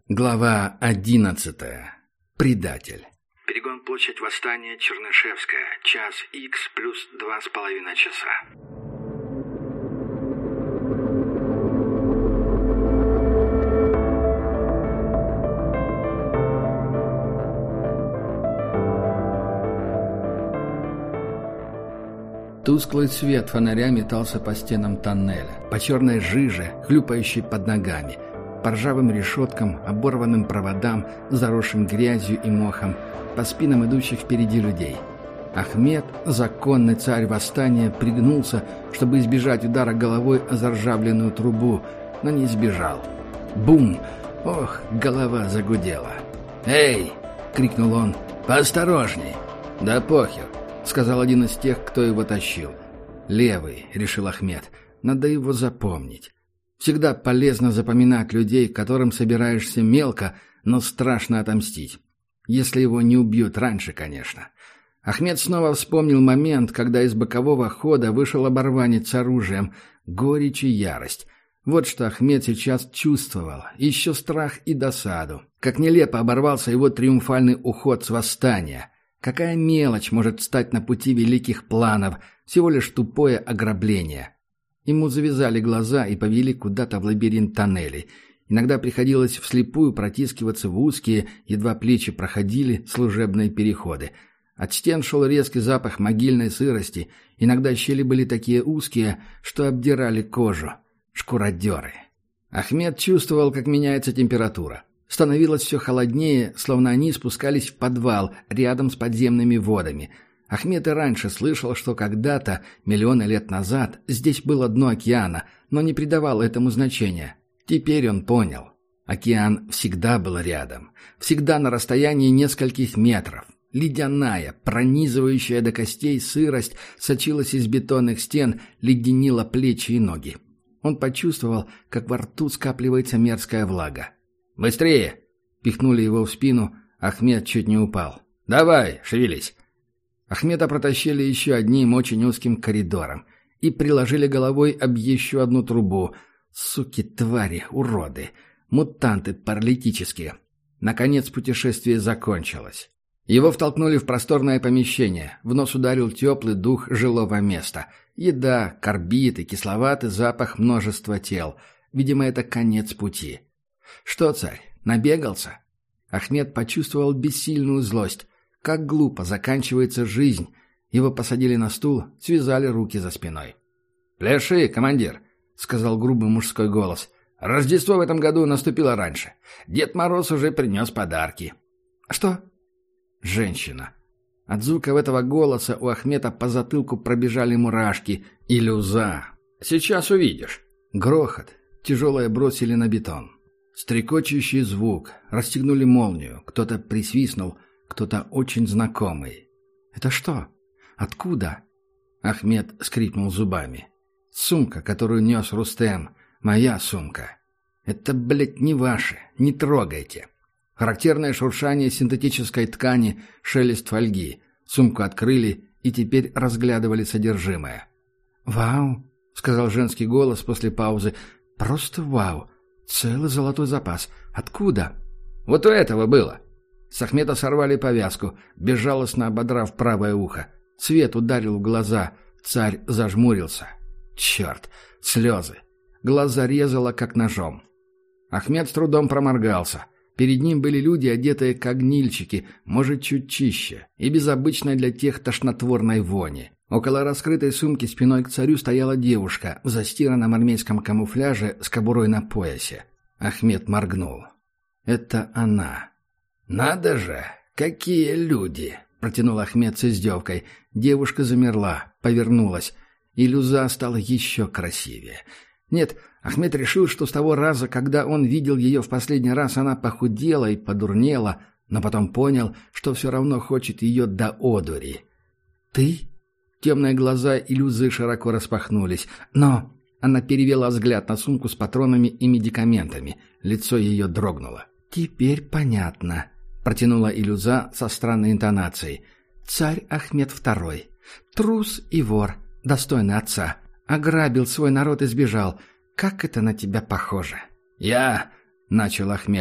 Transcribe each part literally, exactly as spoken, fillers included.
Глава одиннадцатая. Предатель. Перегон, площадь Восстания, Чернышевская. Час икс плюс два с половиной часа. Тусклый свет фонаря метался по стенам тоннеля, по черной жиже, хлюпающей под ногами, по ржавым решеткам, оборванным проводам, заросшим грязью и мохом, по спинам идущих впереди людей. Ахмед, законный царь восстания, пригнулся, чтобы избежать удара головой о заржавленную трубу, но не избежал. Бум! Ох, голова загудела. «Эй!» — крикнул он. «Поосторожней!» «Да похер!» — сказал один из тех, кто его тащил. «Левый», — решил Ахмед. «Надо его запомнить». Всегда полезно запоминать людей, которым собираешься мелко, но страшно отомстить. Если его не убьют раньше, конечно. Ахмед снова вспомнил момент, когда из бокового хода вышел оборванец с оружием. Горечь и ярость. Вот что Ахмед сейчас чувствовал. Еще страх и досаду. Как нелепо оборвался его триумфальный уход с восстания. Какая мелочь может стать на пути великих планов, всего лишь тупое ограбление. Ему завязали глаза и повели куда-то в лабиринт тоннелей. Иногда приходилось вслепую протискиваться в узкие, едва плечи проходили, служебные переходы. От стен шел резкий запах могильной сырости. Иногда щели были такие узкие, что обдирали кожу. Шкуродеры. Ахмед чувствовал, как меняется температура. Становилось все холоднее, словно они спускались в подвал рядом с подземными водами. Ахмед и раньше слышал, что когда-то, миллионы лет назад, здесь было дно океана, но не придавал этому значения. Теперь он понял. Океан всегда был рядом. Всегда на расстоянии нескольких метров. Ледяная, пронизывающая до костей сырость сочилась из бетонных стен, леденила плечи и ноги. Он почувствовал, как во рту скапливается мерзкая влага. «Быстрее!» — пихнули его в спину. Ахмед чуть не упал. «Давай, шевелись!» Ахмеда протащили еще одним очень узким коридором и приложили головой об еще одну трубу. Суки, твари, уроды, мутанты паралитические. Наконец путешествие закончилось. Его втолкнули в просторное помещение. В нос ударил теплый дух жилого места. Еда, карбид и кисловатый запах множества тел. Видимо, это конец пути. «Что, царь, набегался?» Ахмед почувствовал бессильную злость. Как глупо заканчивается жизнь. Его посадили на стул, связали руки за спиной. «Пляши, командир», — сказал грубый мужской голос. «Рождество в этом году наступило раньше. Дед Мороз уже принес подарки». «Что?» «Женщина». От звуков этого голоса у Ахмеда по затылку пробежали мурашки. «Илюза». «Сейчас увидишь». Грохот. Тяжелое бросили на бетон. Стрекочущий звук. Расстегнули молнию. Кто-то присвистнул. Кто-то очень знакомый. «Это что? Откуда?» Ахмед скрипнул зубами. «Сумка, которую нес Рустем. Моя сумка. Это, блядь, не ваши. Не трогайте». Характерное шуршание синтетической ткани, шелест фольги. Сумку открыли и теперь разглядывали содержимое. «Вау!» — сказал женский голос после паузы. «Просто вау! Целый золотой запас. Откуда?» «Вот у этого было». С Ахмеда сорвали повязку, безжалостно ободрав правое ухо. Свет ударил в глаза. Царь зажмурился. Черт! Слезы! Глаза резало, как ножом. Ахмед с трудом проморгался. Перед ним были люди, одетые как гнильчики, может, чуть чище, и без обычной для тех тошнотворной вони. Около раскрытой сумки спиной к царю стояла девушка в застиранном армейском камуфляже с кобурой на поясе. Ахмед моргнул. «Это она». «Надо же! Какие люди!» — протянул Ахмед с издевкой. Девушка замерла, повернулась. Илюза стала еще красивее. Нет, Ахмед решил, что с того раза, когда он видел ее в последний раз, она похудела и подурнела, но потом понял, что все равно хочет ее до одури. «Ты?» Темные глаза Илюзы широко распахнулись. «Но...» Она перевела взгляд на сумку с патронами и медикаментами. Лицо ее дрогнуло. «Теперь понятно», — протянула Илюза со странной интонацией. «Царь Ахмед второй. Трус и вор, достойный отца. Ограбил свой народ и сбежал. Как это на тебя похоже?» «Я...» — начал Ахмед.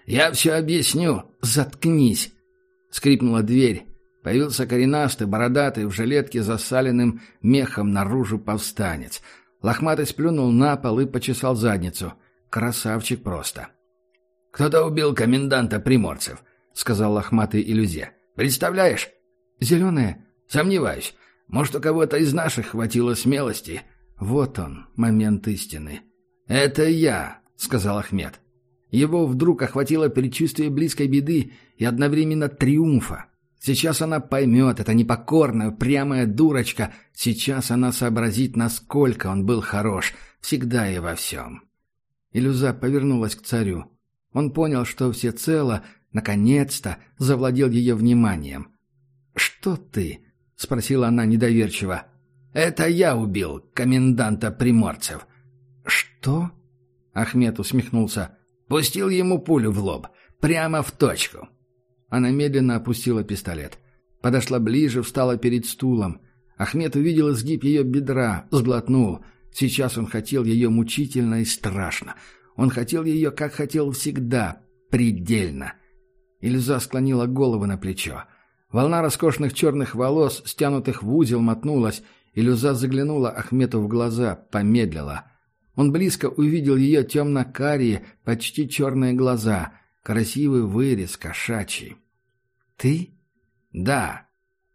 Я все объясню. Заткнись!» Скрипнула дверь. Появился коренастый, бородатый, в жилетке с засаленным мехом наружу повстанец. Лохматый сплюнул на пол и почесал задницу. Красавчик просто. «Кто-то убил коменданта Приморцев», — сказал лохматый Илюзе. «Представляешь?» «Зеленые?» «Сомневаюсь. Может, у кого-то из наших хватило смелости?» Вот он, момент истины. «Это я», — сказал Ахмед. Его вдруг охватило предчувствие близкой беды и одновременно триумфа. Сейчас она поймет, это непокорная, упрямая дурочка. Сейчас она сообразит, насколько он был хорош, всегда и во всем. Илюза повернулась к царю. Он понял, что всецело, наконец-то, завладел ее вниманием. «Что ты?» — спросила она недоверчиво. «Это я убил коменданта Приморцев». «Что?» — Ахмед усмехнулся. «Пустил ему пулю в лоб, прямо в точку». Она медленно опустила пистолет. Подошла ближе, встала перед стулом. Ахмед увидел изгиб ее бедра, сглотнул. Сейчас он хотел ее мучительно и страшно. Он хотел ее, как хотел всегда, предельно. Илюза склонила голову на плечо. Волна роскошных черных волос, стянутых в узел, мотнулась. Илюза заглянула Ахмету в глаза, помедлила. Он близко увидел ее темно-карие, почти черные глаза, красивый вырез, кошачий. «Ты?» «Да».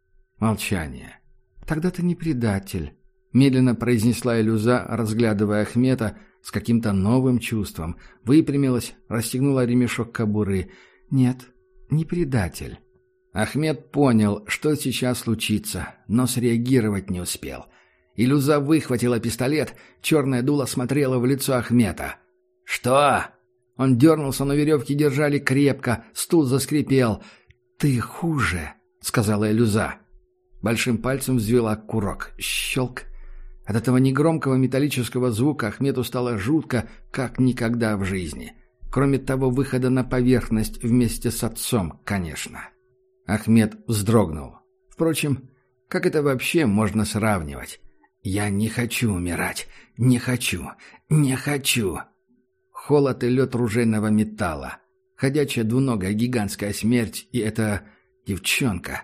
Молчание. «Тогда ты не предатель», — медленно произнесла Илюза, разглядывая Ахмета с каким-то новым чувством. Выпрямилась, расстегнула ремешок кобуры. «Нет, не предатель». Ахмед понял, что сейчас случится, но среагировать не успел. Илюза выхватила пистолет, черное дуло смотрело в лицо Ахмета. «Что?» Он дернулся, но веревки держали крепко, стул заскрипел. «Ты хуже», — сказала Илюза. Большим пальцем взвела курок. Щелк. От этого негромкого металлического звука Ахмету стало жутко, как никогда в жизни. Кроме того, выхода на поверхность вместе с отцом, конечно. Ахмед вздрогнул. Впрочем, как это вообще можно сравнивать? «Я не хочу умирать. Не хочу. Не хочу». Холод и лед ружейного металла. Ходячая двуногая гигантская смерть, и эта девчонка.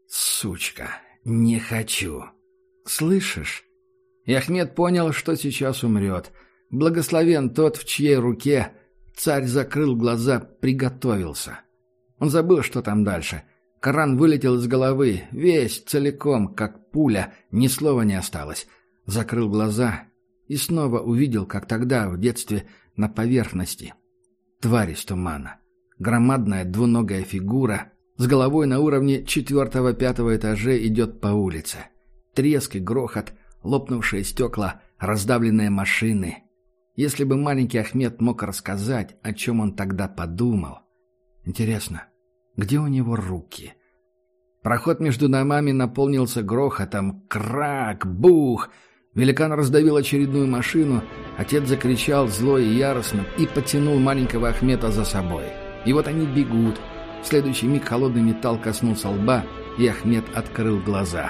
Сучка. Не хочу. Слышишь? И Ахмед понял, что сейчас умрет. Благословен тот, в чьей руке. Царь закрыл глаза, приготовился. Он забыл, что там дальше. Коран вылетел из головы, весь, целиком, как пуля, ни слова не осталось. Закрыл глаза и снова увидел, как тогда, в детстве, на поверхности. Тварь из тумана. Громадная двуногая фигура с головой на уровне четвертого-пятого этажей идет по улице. Треск и грохот, лопнувшие стекла, раздавленные машины. Если бы маленький Ахмед мог рассказать, о чем он тогда подумал. Интересно, где у него руки? Проход между домами наполнился грохотом. Крак! Бух! Великан раздавил очередную машину. Отец закричал зло и яростно и потянул маленького Ахмета за собой. И вот они бегут. В следующий миг холодный металл коснулся лба, и Ахмед открыл глаза.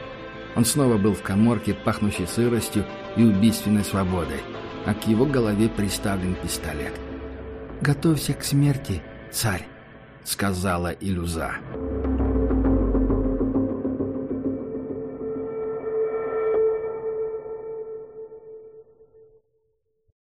Он снова был в каморке, пахнущей сыростью и убийственной свободой, а к его голове приставлен пистолет. «Готовься к смерти, царь», — сказала Илюза.